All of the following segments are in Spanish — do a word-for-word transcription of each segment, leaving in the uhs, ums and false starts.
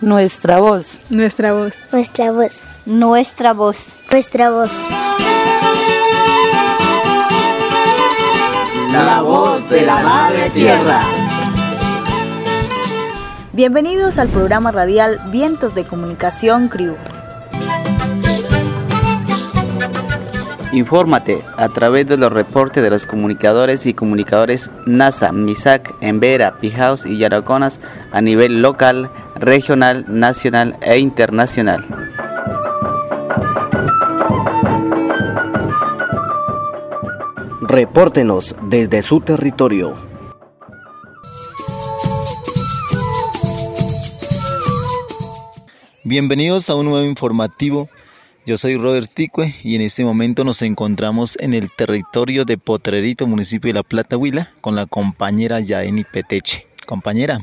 Nuestra voz. Nuestra voz. Nuestra voz. Nuestra voz. Nuestra voz. La voz de la Madre Tierra. Bienvenidos al programa radial Vientos de Comunicación C R I U. Infórmate a través de los reportes de los comunicadores y comunicadores NASA, MISAC, Embera, Pijaus y Yaraconas a nivel local, regional, nacional e internacional. Repórtenos desde su territorio. Bienvenidos a un nuevo informativo. Yo soy Robert Ticue y en este momento nos encontramos en el territorio de Potrerito, municipio de La Plata, Huila, con la compañera Yaeni Peteche. Compañera.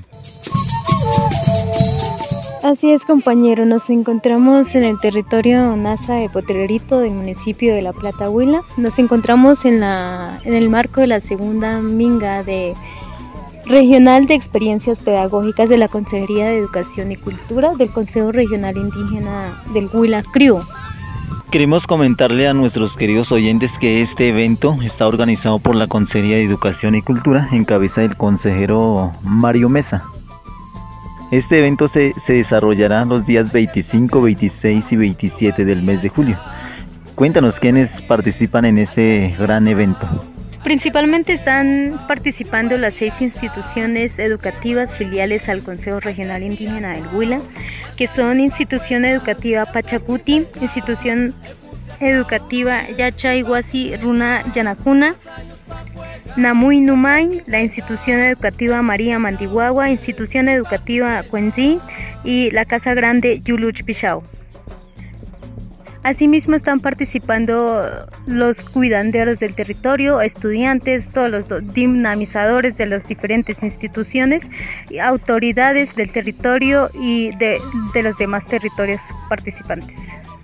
Así es, compañero, nos encontramos en el territorio NASA de Potrerito del municipio de La Plata, Huila. Nos encontramos en, la, en el marco de la segunda minga de Regional de Experiencias Pedagógicas de la Consejería de Educación y Cultura del Consejo Regional Indígena del Huila C R I U. Queremos comentarle a nuestros queridos oyentes que este evento está organizado por la Consejería de Educación y Cultura en cabeza del consejero Mario Mesa. Este evento se, se desarrollará los días veinticinco, veintiséis y veintisiete del mes de julio. Cuéntanos quiénes participan en este gran evento. Principalmente están participando las seis instituciones educativas filiales al Consejo Regional Indígena del Huila, que son Institución Educativa Pachacuti, Institución Educativa Yachay Huasi Runa Yanacuna, Namuy Numay, la Institución Educativa María Mandiguagua, Institución Educativa Cuenzi y la Casa Grande Yuluch Pichao. Asimismo están participando los cuidanderos del territorio, estudiantes, todos los dinamizadores de las diferentes instituciones, autoridades del territorio y de, de los demás territorios participantes.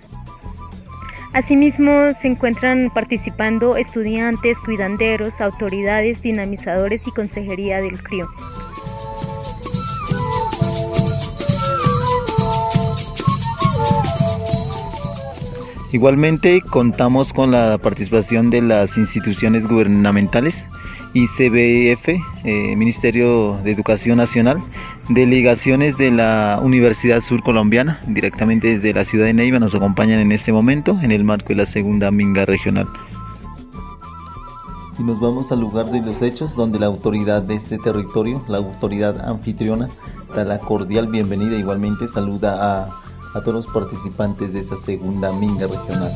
Asimismo se encuentran participando estudiantes, cuidanderos, autoridades, dinamizadores y consejería del C R I U. Igualmente contamos con la participación de las instituciones gubernamentales, I C B F, eh, Ministerio de Educación Nacional, delegaciones de la Universidad Sur Colombiana, directamente desde la ciudad de Neiva, nos acompañan en este momento en el marco de la segunda minga regional. Y nos vamos al lugar de los hechos, donde la autoridad de este territorio, la autoridad anfitriona, da la cordial bienvenida. Igualmente saluda a a todos los participantes de esta segunda minga regional.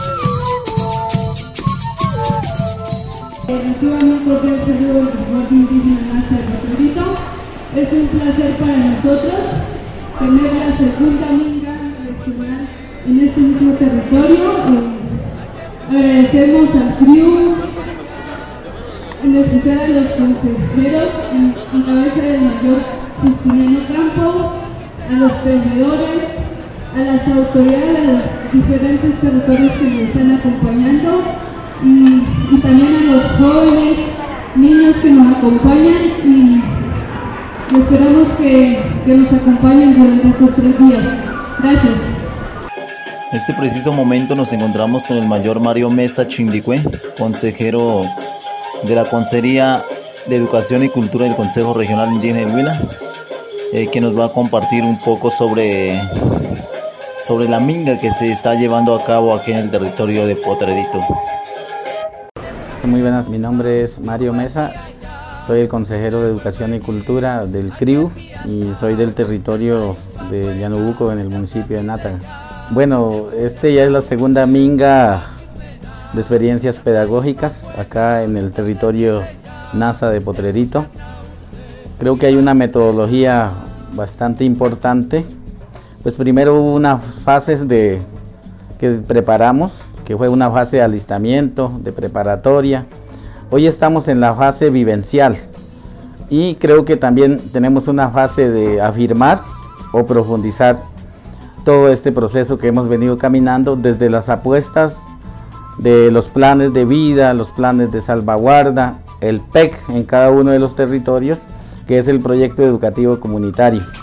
Reciban un cordial saludo del transporte indígena NASA de Potrerito. Es un placer para nosotros tener la segunda minga regional en este mismo territorio. Agradecemos al C R I U, en especial a los consejeros en, en cabeza del mayor Justiniano Campo, a los tejedores, a las autoridades de los diferentes territorios que nos están acompañando y, y también a los jóvenes, niños que nos acompañan y esperamos que, que nos acompañen durante estos tres días. Gracias. En este preciso momento nos encontramos con el mayor Mario Mesa Chindicue, consejero de la Consejería de Educación y Cultura del Consejo Regional Indígena del Huila, eh, que nos va a compartir un poco sobre sobre la minga que se está llevando a cabo aquí en el territorio de Potrerito. Muy buenas, mi nombre es Mario Mesa, soy el consejero de Educación y Cultura del C R I U y soy del territorio de Llanubuco en el municipio de Nátaga. Bueno, este ya es la segunda minga de experiencias pedagógicas acá en el territorio NASA de Potrerito. Creo que hay una metodología bastante importante. Pues primero hubo unas fases de, que preparamos, que fue una fase de alistamiento, de preparatoria. Hoy estamos en la fase vivencial y creo que también tenemos una fase de afirmar o profundizar todo este proceso que hemos venido caminando desde las apuestas de los planes de vida, los planes de salvaguarda, el P E C en cada uno de los territorios, que es el proyecto educativo comunitario.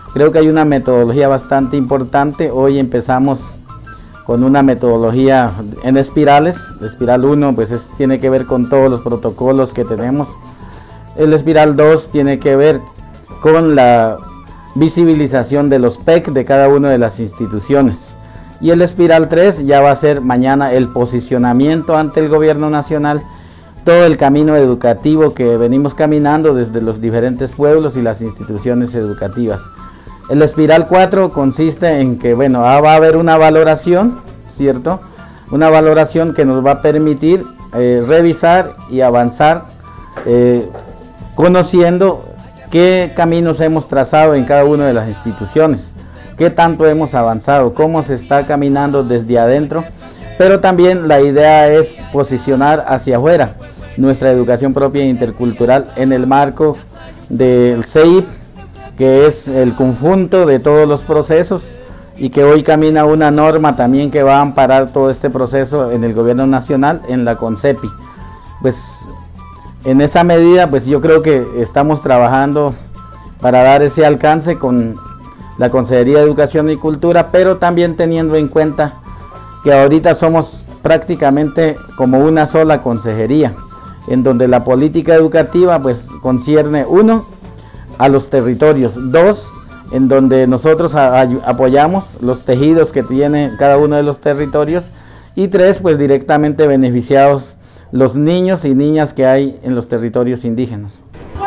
Creo que hay una metodología bastante importante. Hoy empezamos con una metodología en espirales. Espiral uno pues es, tiene que ver con todos los protocolos que tenemos. El espiral dos tiene que ver con la visibilización de los P E C de cada una de las instituciones. Y el espiral tres ya va a ser mañana el posicionamiento ante el gobierno nacional, todo el camino educativo que venimos caminando desde los diferentes pueblos y las instituciones educativas. El espiral cuatro consiste en que, bueno, va a haber una valoración, ¿cierto? Una valoración que nos va a permitir eh, revisar y avanzar eh, conociendo qué caminos hemos trazado en cada una de las instituciones, qué tanto hemos avanzado, cómo se está caminando desde adentro, pero también la idea es posicionar hacia afuera nuestra educación propia e intercultural en el marco del C E I P, que es el conjunto de todos los procesos y que hoy camina una norma también que va a amparar todo este proceso en el gobierno nacional, en la CONCEPI. Pues en esa medida, pues yo creo que estamos trabajando para dar ese alcance con la Consejería de Educación y Cultura, pero también teniendo en cuenta que ahorita somos prácticamente como una sola consejería, en donde la política educativa pues concierne, uno, a los territorios, dos, en donde nosotros a, a, apoyamos los tejidos que tiene cada uno de los territorios, y tres, pues directamente beneficiados los niños y niñas que hay en los territorios indígenas.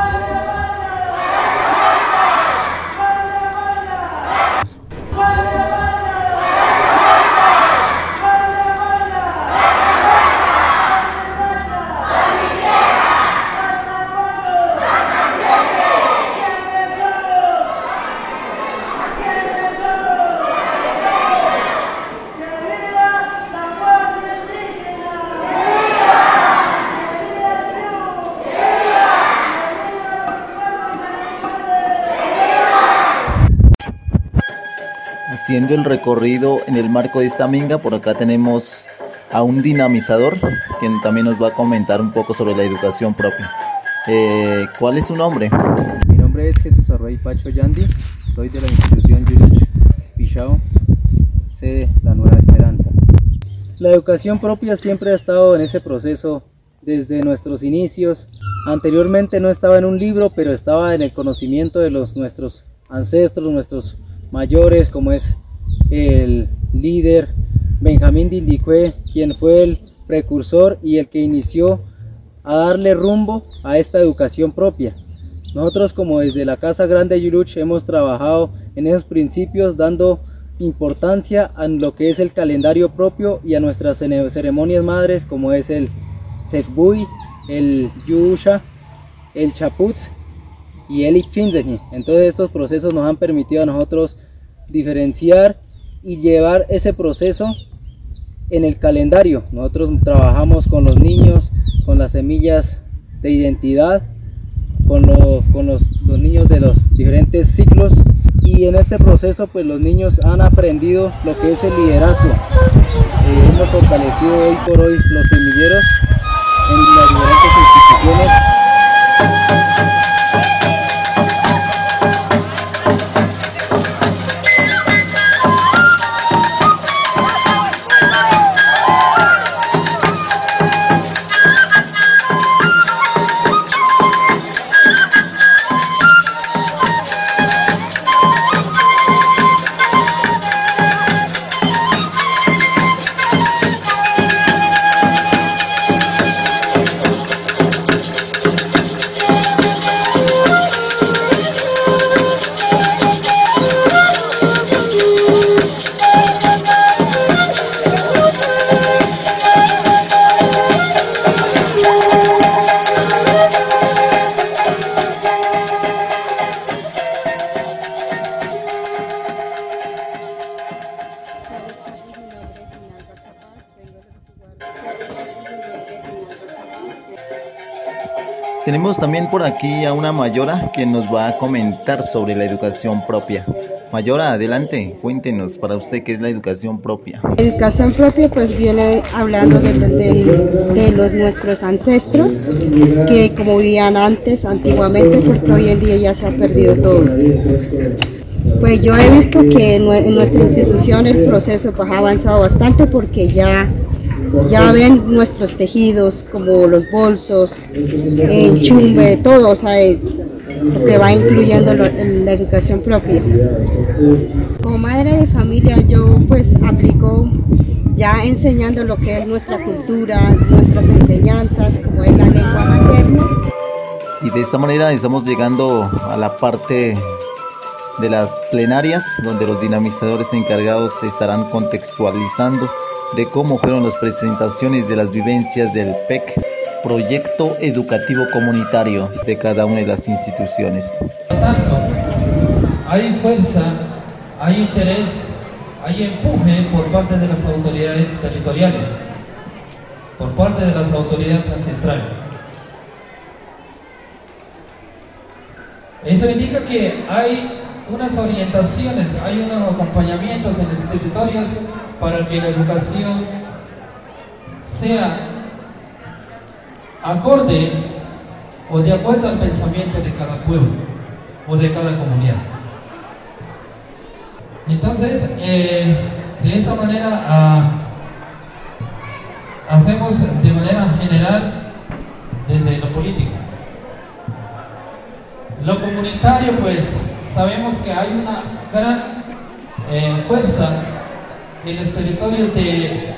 Haciendo el recorrido en el marco de esta minga, por acá tenemos a un dinamizador, quien también nos va a comentar un poco sobre la educación propia. Eh, ¿Cuál es su nombre? Mi nombre es Jesús Arroy Pacho Yandi, soy de la institución Yuruch Pichao, sede La Nueva Esperanza. La educación propia siempre ha estado en ese proceso desde nuestros inicios. Anteriormente no estaba en un libro, pero estaba en el conocimiento de los, nuestros ancestros, nuestros mayores, como es el líder Benjamín Dindicue, quien fue el precursor y el que inició a darle rumbo a esta educación propia. Nosotros, como desde la Casa Grande Yuruch, hemos trabajado en esos principios, dando importancia a lo que es el calendario propio y a nuestras ceremonias madres, como es el Sekbuy, el Yusha, el Chaputz y el Ipfinzeñi. Entonces estos procesos nos han permitido a nosotros diferenciar y llevar ese proceso en el calendario. Nosotros trabajamos con los niños, con las semillas de identidad, con, lo, con los, los niños de los diferentes ciclos, y en este proceso pues los niños han aprendido lo que es el liderazgo. Eh, hemos fortalecido hoy por hoy los semilleros en las diferentes instituciones. Tenemos también por aquí a una mayora que nos va a comentar sobre la educación propia. Mayora, adelante, cuéntenos para usted qué es la educación propia. La educación propia pues viene hablando de, de, de los nuestros ancestros, que como vivían antes, antiguamente, porque hoy en día ya se ha perdido todo. Pues yo he visto que en nuestra institución el proceso pues, ha avanzado bastante porque ya, ya ven nuestros tejidos como los bolsos, el chumbe, todo, o sea, lo que va incluyendo lo, la educación propia. Como madre de familia yo pues aplico ya enseñando lo que es nuestra cultura, nuestras enseñanzas, como es la lengua materna. Y de esta manera estamos llegando a la parte de las plenarias, donde los dinamizadores encargados estarán contextualizando de cómo fueron las presentaciones de las vivencias del P E C, Proyecto Educativo Comunitario, de cada una de las instituciones. Por lo tanto, hay fuerza, hay interés, hay empuje por parte de las autoridades territoriales, por parte de las autoridades ancestrales. Eso indica que hay unas orientaciones, hay unos acompañamientos en los territorios para que la educación sea acorde o de acuerdo al pensamiento de cada pueblo o de cada comunidad. Entonces, eh, de esta manera ah, hacemos de manera general desde lo político. Lo comunitario, pues sabemos que hay una gran eh, fuerza en los territorios de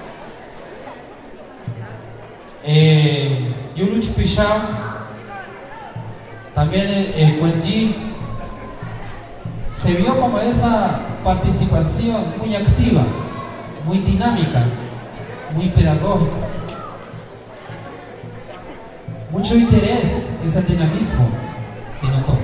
eh, Yuluch Pichao, también en Guanji. Se vio como esa participación muy activa, muy dinámica, muy pedagógica, mucho interés, ese dinamismo se notó.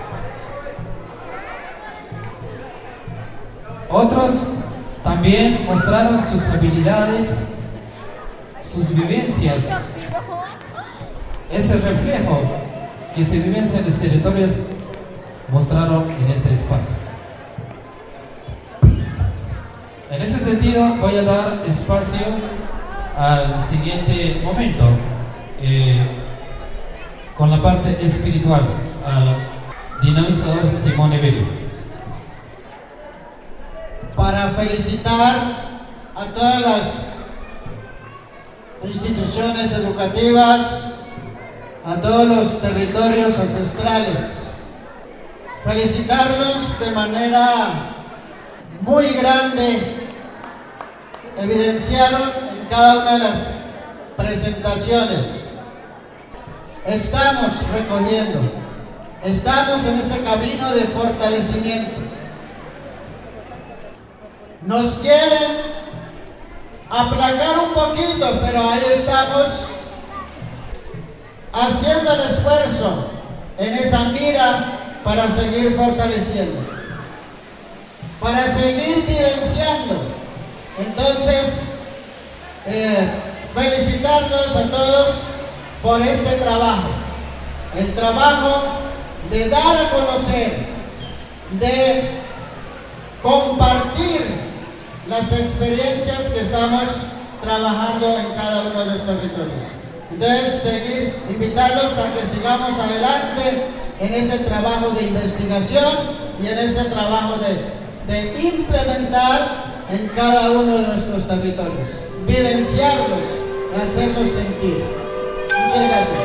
Otros también mostraron sus habilidades, sus vivencias, ese reflejo que se vivencia en los territorios mostraron en este espacio. En ese sentido voy a dar espacio al siguiente momento eh, con la parte espiritual al dinamizador Simone Bello. Para felicitar a todas las instituciones educativas, a todos los territorios ancestrales. Felicitarlos de manera muy grande. Evidenciaron en cada una de las presentaciones. Estamos recogiendo, estamos en ese camino de fortalecimiento. Nos quieren aplacar un poquito, pero ahí estamos haciendo el esfuerzo en esa mira para seguir fortaleciendo, para seguir vivenciando. Entonces, eh, felicitarlos a todos por este trabajo, el trabajo de dar a conocer, de compartir las experiencias que estamos trabajando en cada uno de los territorios. Entonces, seguir, invitarlos a que sigamos adelante en ese trabajo de investigación y en ese trabajo de, de implementar en cada uno de nuestros territorios, vivenciarlos, hacerlos sentir. Muchas gracias.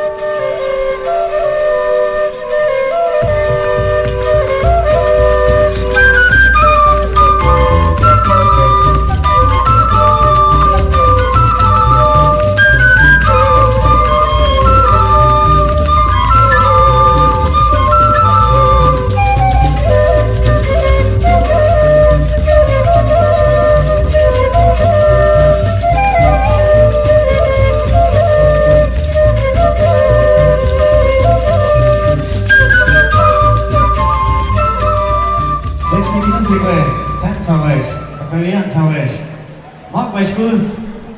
Mark my schools.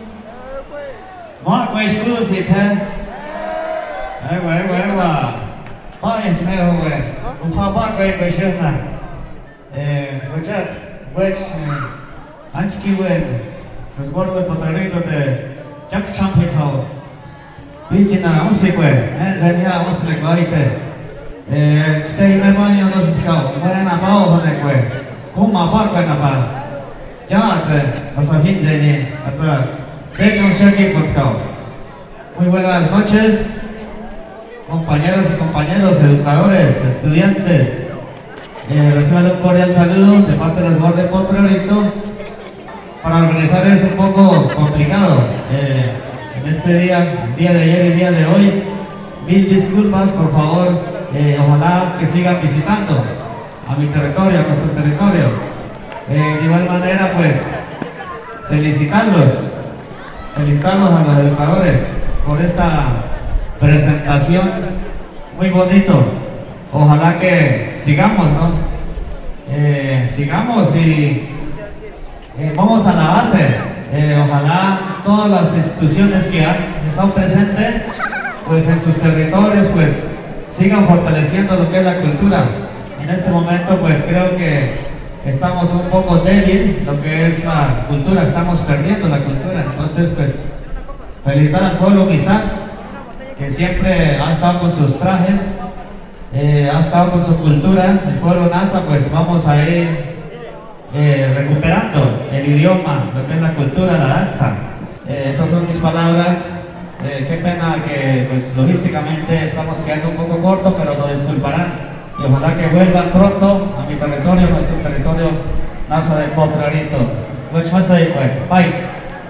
Mark my schools, it had. I went, I went. Mark it, I went. Upa Mark, I went, Shana. Which at which Anski went was one with the Torito de Jack Champito. Beachina, Osikwe, and Zania Oslik, Varite. Eh, stay me baño no se tkao. Buena pao hone kwe. Kuma pa kwe na pa. Ya tse. Asa hinze ni. Atsa. Pecho shaki potkao. Muy buenas noches, compañeras y compañeros, educadores, estudiantes. Eh, reciban un cordial saludo de parte de los guardias de Potrerito. Para organizar es un poco complicado. Eh, en este día, día de ayer y día de hoy, mil disculpas, por favor. Eh, ojalá que sigan visitando a mi territorio, a nuestro territorio. Eh, de igual manera, pues, felicitarlos, felicitarlos a los educadores por esta presentación, muy bonito. Ojalá que sigamos, ¿no? Eh, sigamos y eh, vamos a la base. Eh, ojalá todas las instituciones que han estado presentes, pues en sus territorios, pues sigan fortaleciendo lo que es la cultura. En este momento, pues creo que estamos un poco débil lo que es la cultura, estamos perdiendo la cultura. Entonces, pues felicitar al pueblo Misak, que siempre ha estado con sus trajes, eh, ha estado con su cultura. El pueblo Nasa, pues vamos a ir eh, recuperando el idioma, lo que es la cultura, la danza. Eh, esas son mis palabras. Eh, qué pena que pues logísticamente estamos quedando un poco corto, pero lo disculparán. Y ojalá que vuelvan pronto a mi territorio, nuestro territorio Nasa de Potrerito. Bye.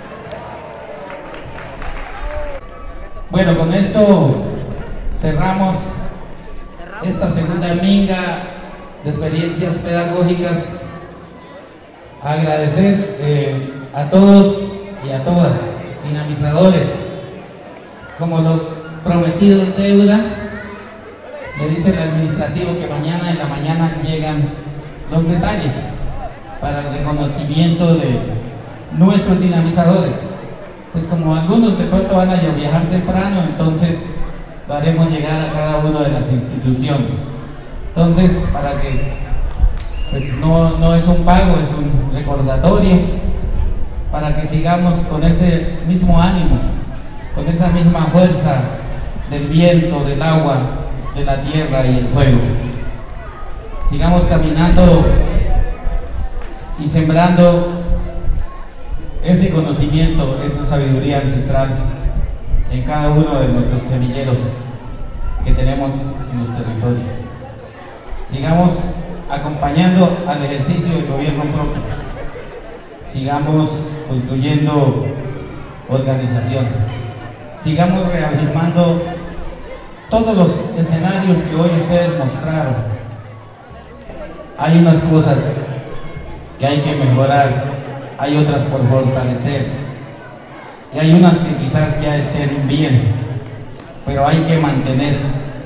Bueno, con esto cerramos esta segunda minga de experiencias pedagógicas. Agradecer eh, a todos y a todas, dinamizadores. Como lo prometido es deuda, me dice el administrativo que mañana en la mañana llegan los detalles para el reconocimiento de nuestros dinamizadores. Pues como algunos de pronto van a viajar temprano, entonces lo haremos llegar a cada una de las instituciones. Entonces, para que pues no, no es un pago, es un recordatorio, para que sigamos con ese mismo ánimo, con esa misma fuerza del viento, del agua, de la tierra y el fuego. Sigamos caminando y sembrando ese conocimiento, esa sabiduría ancestral en cada uno de nuestros semilleros que tenemos en los territorios. Sigamos acompañando al ejercicio del gobierno propio. Sigamos construyendo organización. Sigamos reafirmando todos los escenarios que hoy ustedes mostraron. Hay unas cosas que hay que mejorar, hay otras por fortalecer y hay unas que quizás ya estén bien, pero hay que mantener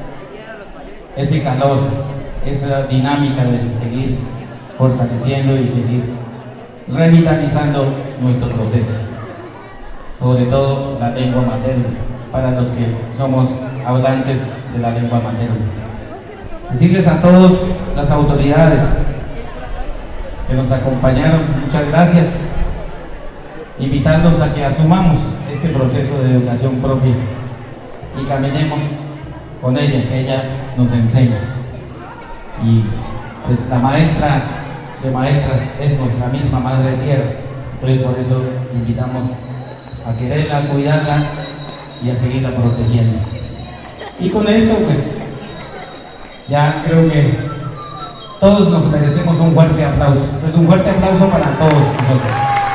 ese calor, esa dinámica de seguir fortaleciendo y seguir revitalizando nuestro proceso, sobre todo la lengua materna, para los que somos hablantes de la lengua materna. Decirles a todas las autoridades que nos acompañaron, muchas gracias. Invitarlos a que asumamos este proceso de educación propia y caminemos con ella, que ella nos enseña. Y pues la maestra de maestras es nuestra misma Madre Tierra, entonces por eso invitamos a quererla, a cuidarla y a seguirla protegiendo. Y con esto pues ya creo que todos nos merecemos un fuerte aplauso. Pues un fuerte aplauso para todos nosotros.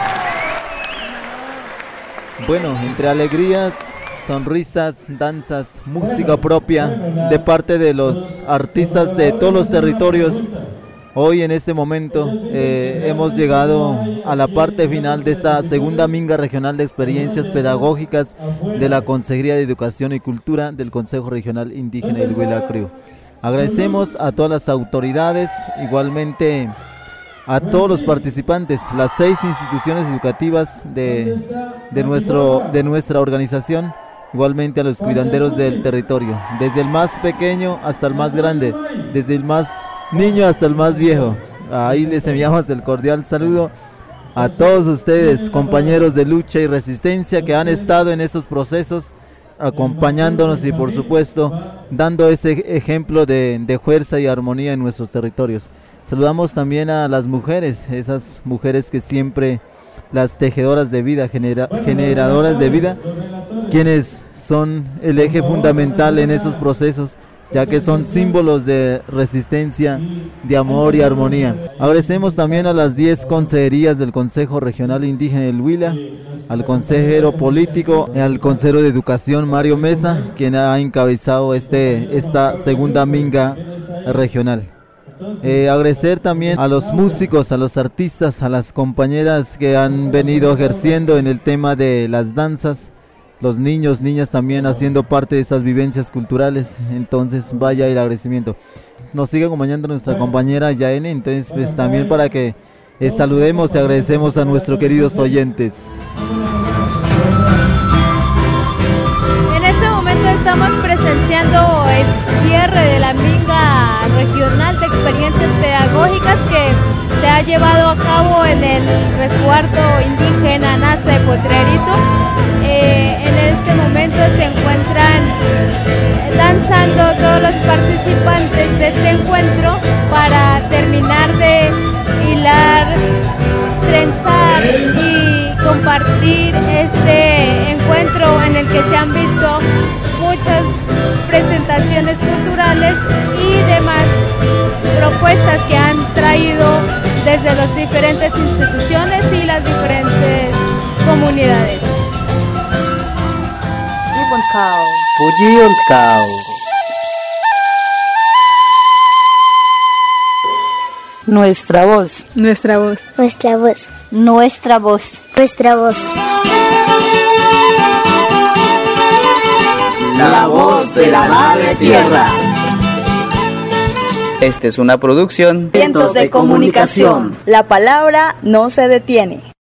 Bueno, entre alegrías, sonrisas, danzas, música propia de parte de los artistas de todos los territorios, hoy en este momento eh, hemos llegado a la parte final de esta segunda minga regional de experiencias pedagógicas de la Consejería de Educación y Cultura del Consejo Regional Indígena del Huila Criú. Agradecemos a todas las autoridades, igualmente a todos los participantes, las seis instituciones educativas de, de, nuestro, de nuestra organización, igualmente a los cuidanderos del territorio, desde el más pequeño hasta el más grande, desde el más niño hasta el más viejo. Ahí les enviamos el cordial saludo a todos ustedes, compañeros de lucha y resistencia que han estado en estos procesos acompañándonos y por supuesto dando ese ejemplo de, de fuerza y armonía en nuestros territorios. Saludamos también a las mujeres, esas mujeres que siempre, las tejedoras de vida, genera, generadoras de vida, quienes son el eje fundamental en esos procesos, ya que son símbolos de resistencia, de amor y armonía. Agradecemos también a las diez consejerías del Consejo Regional Indígena del Huila, al consejero político, al consejero de Educación Mario Mesa, quien ha encabezado este, esta segunda minga regional. Eh, agradecer también a los músicos, a los artistas, a las compañeras que han venido ejerciendo en el tema de las danzas, los niños, niñas también haciendo parte de esas vivencias culturales. Entonces vaya el agradecimiento. Nos sigue acompañando nuestra compañera Yaene, entonces pues también para que eh, saludemos y agradecemos a nuestros queridos oyentes. En este momento estamos presenciando el cierre de la minga regional de experiencias pedagógicas que se ha llevado a cabo en el resguardo indígena Nasa de Potrerito. Eh, en este momento se encuentran danzando todos los participantes de este encuentro para terminar de hilar, trenzar y compartir este encuentro en el que se han visto muchas presentaciones culturales y demás propuestas que han traído desde las diferentes instituciones y las diferentes comunidades. Nuestra voz. Nuestra voz. Nuestra voz. Nuestra voz. Nuestra voz. La voz de la Madre Tierra. Esta es una producción Vientos de Comunicación. La palabra no se detiene.